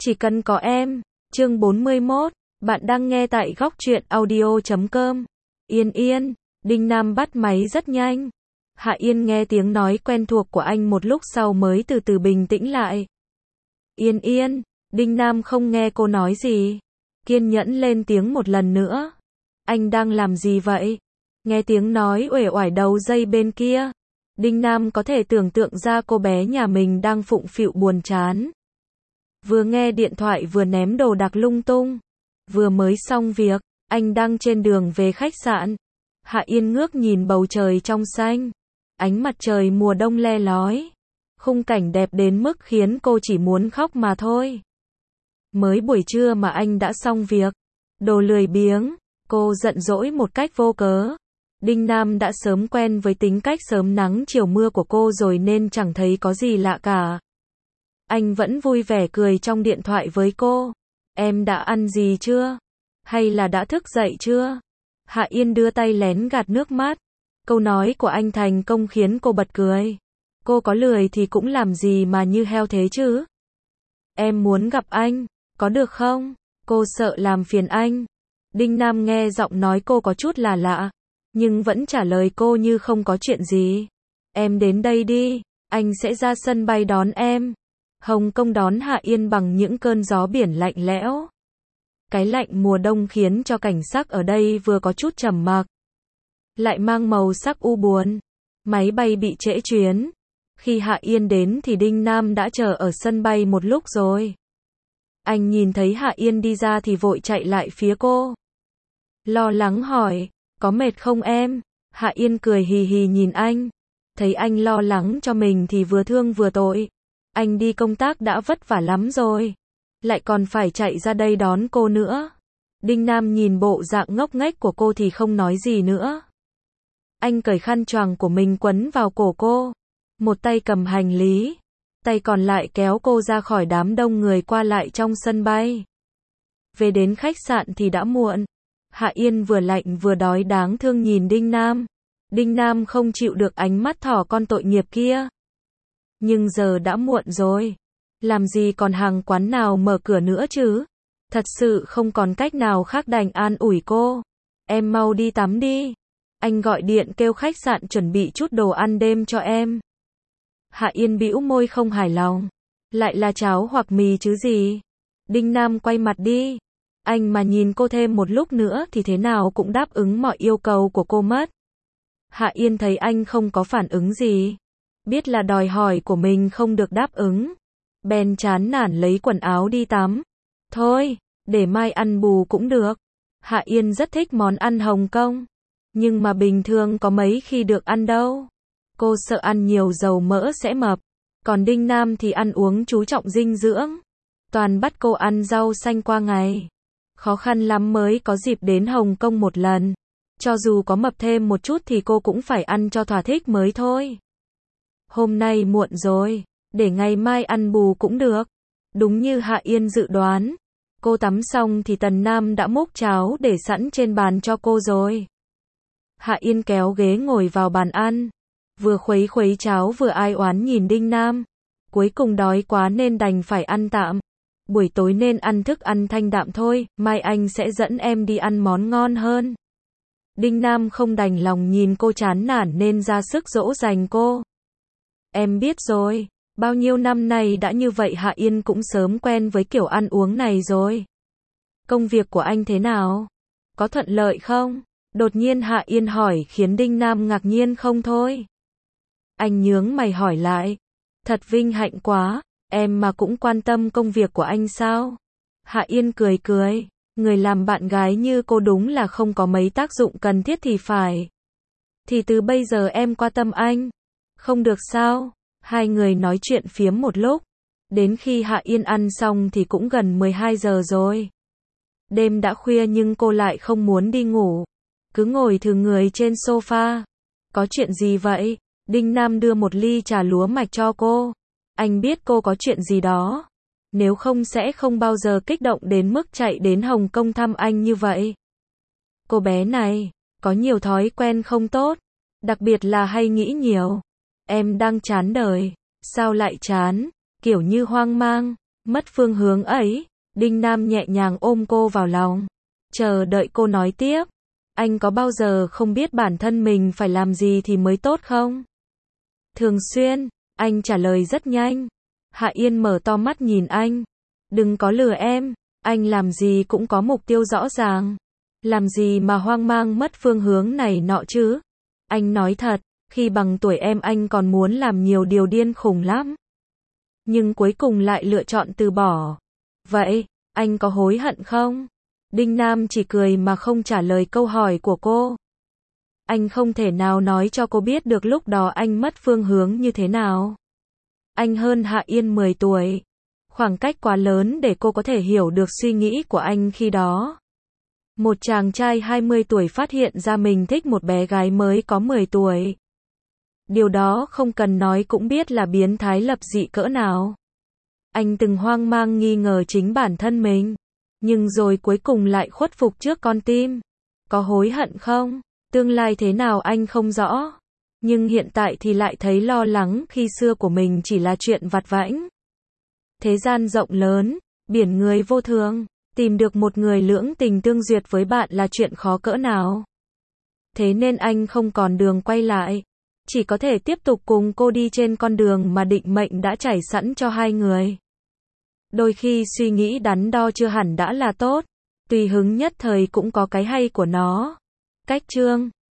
Chỉ cần có em. Chương 41. Bạn đang nghe tại góc truyện audio.com. Yên, Đinh Nam bắt máy rất nhanh. Hạ Yên nghe tiếng nói quen thuộc của anh một lúc sau mới từ từ bình tĩnh lại. Yên, Đinh Nam không nghe cô nói gì. Kiên nhẫn lên tiếng một lần nữa. Anh đang làm gì vậy? Nghe tiếng nói uể oải đầu dây bên kia. Đinh Nam có thể tưởng tượng ra cô bé nhà mình đang phụng phịu buồn chán. Vừa nghe điện thoại vừa ném đồ đạc lung tung. Vừa mới xong việc, anh đang trên đường về khách sạn. Hạ Yên ngước nhìn bầu trời trong xanh. Ánh mặt trời mùa đông le lói. Khung cảnh đẹp đến mức khiến cô chỉ muốn khóc mà thôi. Mới buổi trưa mà anh đã xong việc. Đồ lười biếng, cô giận dỗi một cách vô cớ. Đinh Nam đã sớm quen với tính cách sớm nắng chiều mưa của cô rồi nên chẳng thấy có gì lạ cả. Anh vẫn vui vẻ cười trong điện thoại với cô. Em đã ăn gì chưa? Hay là đã thức dậy chưa? Hạ Yên đưa tay lén gạt nước mắt. Câu nói của anh thành công khiến cô bật cười. Cô có lười thì cũng làm gì mà như heo thế chứ? Em muốn gặp anh, có được không? Cô sợ làm phiền anh. Đinh Nam nghe giọng nói cô có chút là lạ, nhưng vẫn trả lời cô như không có chuyện gì. Em đến đây đi, anh sẽ ra sân bay đón em. Hồng Kông đón Hạ Yên bằng những cơn gió biển lạnh lẽo. Cái lạnh mùa đông khiến cho cảnh sắc ở đây vừa có chút trầm mặc, lại mang màu sắc u buồn. Máy bay bị trễ chuyến. Khi Hạ Yên đến thì Đinh Nam đã chờ ở sân bay một lúc rồi. Anh nhìn thấy Hạ Yên đi ra thì vội chạy lại phía cô. Lo lắng hỏi, có mệt không em? Hạ Yên cười hì hì nhìn anh. Thấy anh lo lắng cho mình thì vừa thương vừa tội. Anh đi công tác đã vất vả lắm rồi. Lại còn phải chạy ra đây đón cô nữa. Đinh Nam nhìn bộ dạng ngốc nghếch của cô thì không nói gì nữa. Anh cởi khăn choàng của mình quấn vào cổ cô. Một tay cầm hành lý. Tay còn lại kéo cô ra khỏi đám đông người qua lại trong sân bay. Về đến khách sạn thì đã muộn. Hạ Yên vừa lạnh vừa đói đáng thương nhìn Đinh Nam. Đinh Nam không chịu được ánh mắt thỏ con tội nghiệp kia. Nhưng giờ đã muộn rồi. Làm gì còn hàng quán nào mở cửa nữa chứ? Thật sự không còn cách nào khác đành an ủi cô. Em mau đi tắm đi. Anh gọi điện kêu khách sạn chuẩn bị chút đồ ăn đêm cho em. Hạ Yên bĩu môi không hài lòng. Lại là cháo hoặc mì chứ gì? Đinh Nam quay mặt đi. Anh mà nhìn cô thêm một lúc nữa thì thế nào cũng đáp ứng mọi yêu cầu của cô mất. Hạ Yên thấy anh không có phản ứng gì. Biết là đòi hỏi của mình không được đáp ứng. Bèn chán nản lấy quần áo đi tắm. Thôi, để mai ăn bù cũng được. Hạ Yên rất thích món ăn Hồng Kông. Nhưng mà bình thường có mấy khi được ăn đâu. Cô sợ ăn nhiều dầu mỡ sẽ mập. Còn Đinh Nam thì ăn uống chú trọng dinh dưỡng. Toàn bắt cô ăn rau xanh qua ngày. Khó khăn lắm mới có dịp đến Hồng Kông một lần. Cho dù có mập thêm một chút thì cô cũng phải ăn cho thỏa thích mới thôi. Hôm nay muộn rồi. Để ngày mai ăn bù cũng được. Đúng như Hạ Yên dự đoán. Cô tắm xong thì Tần Nam đã múc cháo để sẵn trên bàn cho cô rồi. Hạ Yên kéo ghế ngồi vào bàn ăn. Vừa khuấy cháo vừa ai oán nhìn Đinh Nam. Cuối cùng đói quá nên đành phải ăn tạm. Buổi tối nên ăn thức ăn thanh đạm thôi, mai anh sẽ dẫn em đi ăn món ngon hơn. Đinh Nam không đành lòng nhìn cô chán nản nên ra sức dỗ dành cô. Em biết rồi, bao nhiêu năm nay đã như vậy. Hạ Yên cũng sớm quen với kiểu ăn uống này rồi. Công việc của anh thế nào? Có thuận lợi không? Đột nhiên Hạ Yên hỏi khiến Đinh Nam ngạc nhiên không thôi. Anh nhướng mày hỏi lại. Thật vinh hạnh quá, em mà cũng quan tâm công việc của anh sao? Hạ Yên cười. Người làm bạn gái như cô đúng là không có mấy tác dụng cần thiết thì phải. Thì từ bây giờ em quan tâm anh. Không được sao? Hai người nói chuyện phiếm một lúc. Đến khi Hạ Yên ăn xong thì cũng gần 12 giờ rồi. Đêm đã khuya nhưng cô lại không muốn đi ngủ. Cứ ngồi thừ người trên sofa. Có chuyện gì vậy? Đinh Nam đưa một ly trà lúa mạch cho cô. Anh biết cô có chuyện gì đó. Nếu không sẽ không bao giờ kích động đến mức chạy đến Hồng Kông thăm anh như vậy. Cô bé này, có nhiều thói quen không tốt. Đặc biệt là hay nghĩ nhiều. Em đang chán đời. Sao lại chán? Kiểu như hoang mang. Mất phương hướng ấy, Đinh Nam nhẹ nhàng ôm cô vào lòng, chờ đợi cô nói tiếp. Anh có bao giờ không biết bản thân mình phải làm gì thì mới tốt không? Thường xuyên, anh trả lời rất nhanh. Hạ Yên mở to mắt nhìn anh. Đừng có lừa em, anh làm gì cũng có mục tiêu rõ ràng. Làm gì mà hoang mang mất phương hướng này nọ chứ? Anh nói thật, khi bằng tuổi em anh còn muốn làm nhiều điều điên khùng lắm. Nhưng cuối cùng lại lựa chọn từ bỏ. Vậy, anh có hối hận không? Đinh Nam chỉ cười mà không trả lời câu hỏi của cô. Anh không thể nào nói cho cô biết được lúc đó anh mất phương hướng như thế nào. Anh hơn Hạ Yên 10 tuổi. Khoảng cách quá lớn để cô có thể hiểu được suy nghĩ của anh khi đó. Một chàng trai 20 tuổi phát hiện ra mình thích một bé gái mới có 10 tuổi. Điều đó không cần nói cũng biết là biến thái lập dị cỡ nào. Anh từng hoang mang nghi ngờ chính bản thân mình, nhưng rồi cuối cùng lại khuất phục trước con tim. Có hối hận không? Tương lai thế nào anh không rõ. Nhưng hiện tại thì lại thấy lo lắng khi xưa của mình chỉ là chuyện vặt vãnh. Thế gian rộng lớn, biển người vô thường, tìm được một người lưỡng tình tương duyệt với bạn là chuyện khó cỡ nào. Thế nên anh không còn đường quay lại. Chỉ có thể tiếp tục cùng cô đi trên con đường mà định mệnh đã trải sẵn cho hai người. Đôi khi suy nghĩ đắn đo chưa hẳn đã là tốt. Tùy hứng nhất thời cũng có cái hay của nó. Cách chương